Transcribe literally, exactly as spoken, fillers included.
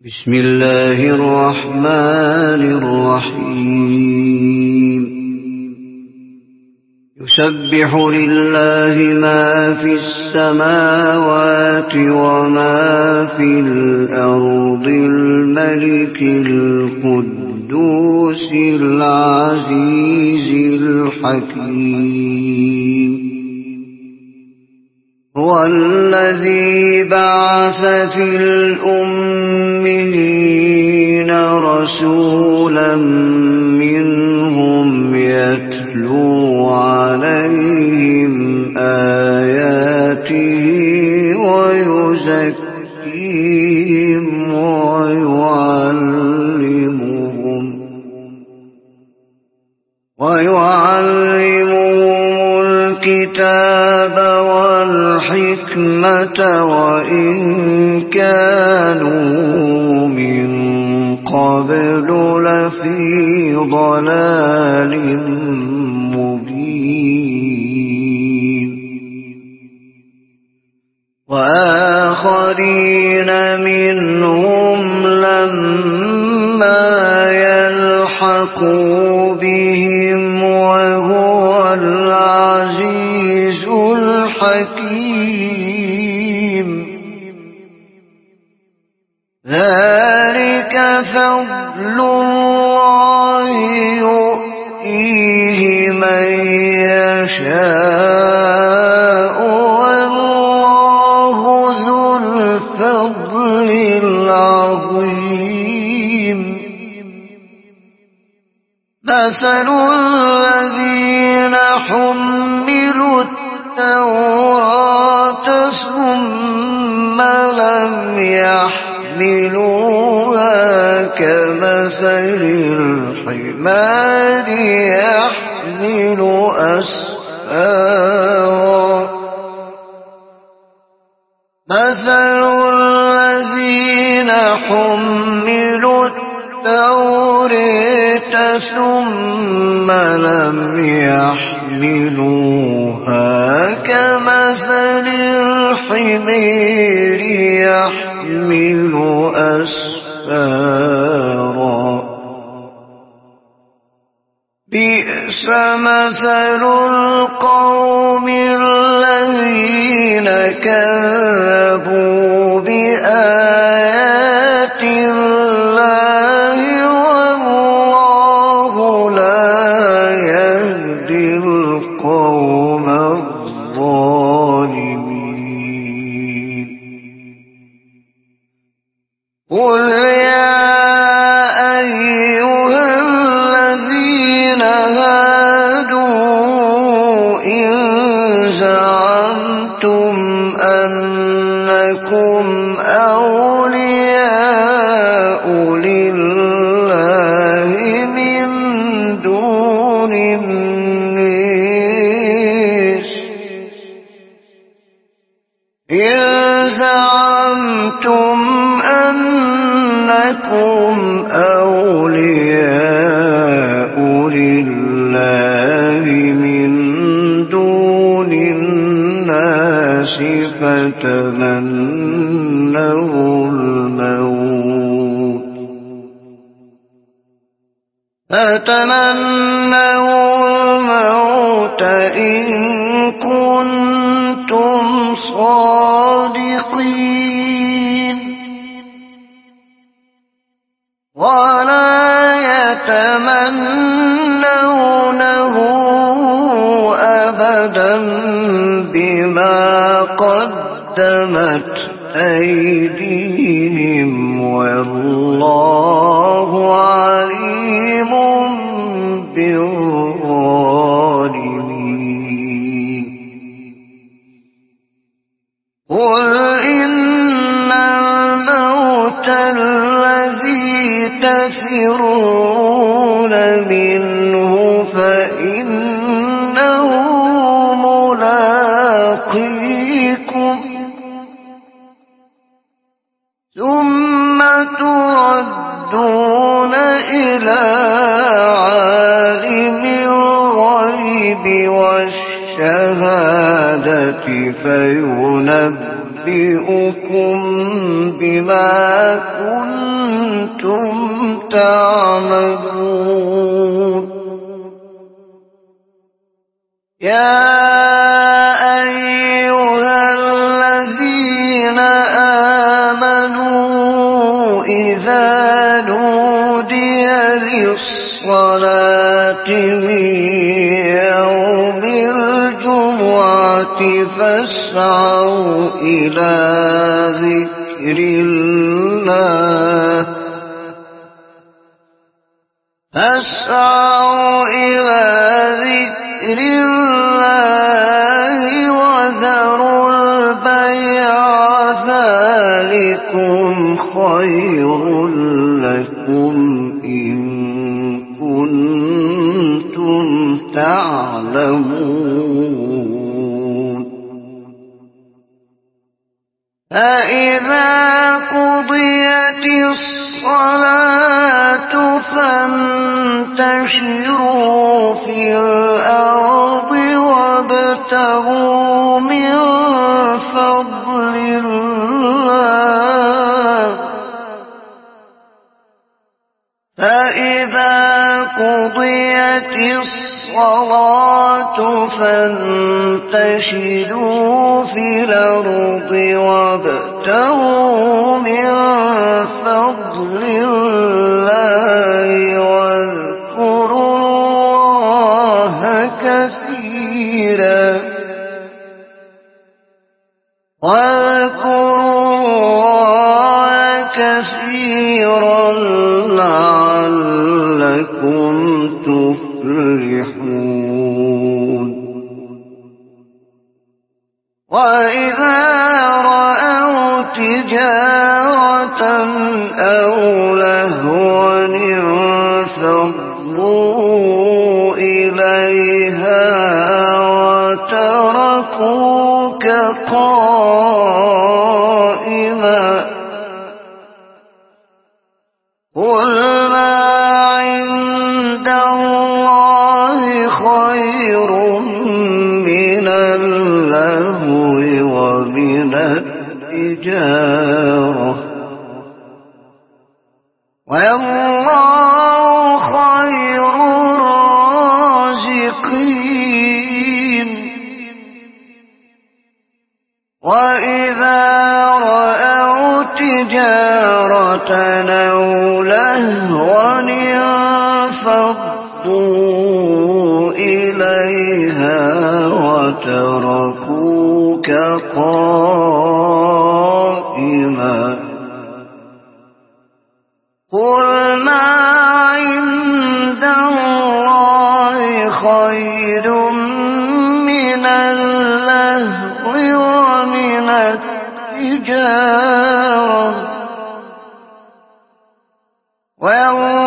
بسم الله الرحمن الرحيم يسبح لله ما في السماوات وما في الأرض الملك القدوس العزيز الحكيم هو الذي بعث في الأميين رسولا منهم يتلو عليهم آياته ويزكيهم ويعلمهم ويعلمهم الكتاب والحكمة وإن كانوا من قبل لفي ضلال مبين وآخرين منهم لما يلحقوا بهم وهو العزيز الحكيم ذلك فضل الله يؤتيه من يشاء والله ذو الفضل العظيم مثل الذين حملوا التوراة ثم لم يحملوها كمثل الحمار يحمل أسفارا مثل الذين حملوا التوراة ثم لم يحملوها كمثل الحمار يحمل أسفارا بئس مثل القوم الذين كذبوا بآيات الله والله لا يهدي القوم الظالمين قل يا أيها الذين هادوا إن زعمتم أنكم أولياء لله من دون الناس إن زعمتم أنكم أولياء لله من دون الناس فتمنوا الموت فتمنوا الموت إن كنتم صادقين ولا يتمنونه أبدا بما قدمت أيديهم والله عليم بالظالمين قل إن الموت الذي تفرون منه فإنه ملاقيكم ثم تردون إلى عالم الغيب والشهادة فينبئكم بما كنتم كنتم تعملون يا أيها الذين آمنوا إذا نودي للصلاة من يوم الجمعة فاسعوا إلى ذكر الله فاسعوا إلى ذكر الله وذروا البيع ذلكم خير لكم إن كنتم تعلمون فإذا قضيت الصلاة فانتشروا في الأرض وابتغوا من فضل الله فإذا قضيت الصلاة فانتشروا في الأرض وابتغوا من فضل الله واذكروا الله كثيرا واذكروا الله كثيرا لعلكم تفلحون وإذا رأوا تجارة أو لهوا انفضوا إليها وتركوك قائما قل ما عند الله خير من اللهو ومن التجارة والله خير الرازقين وإذا رأوا تجارة أو لهوا انفضوا إليها وتركوك قائما قل ما عند الله خير من اللهو ومن التجارة والله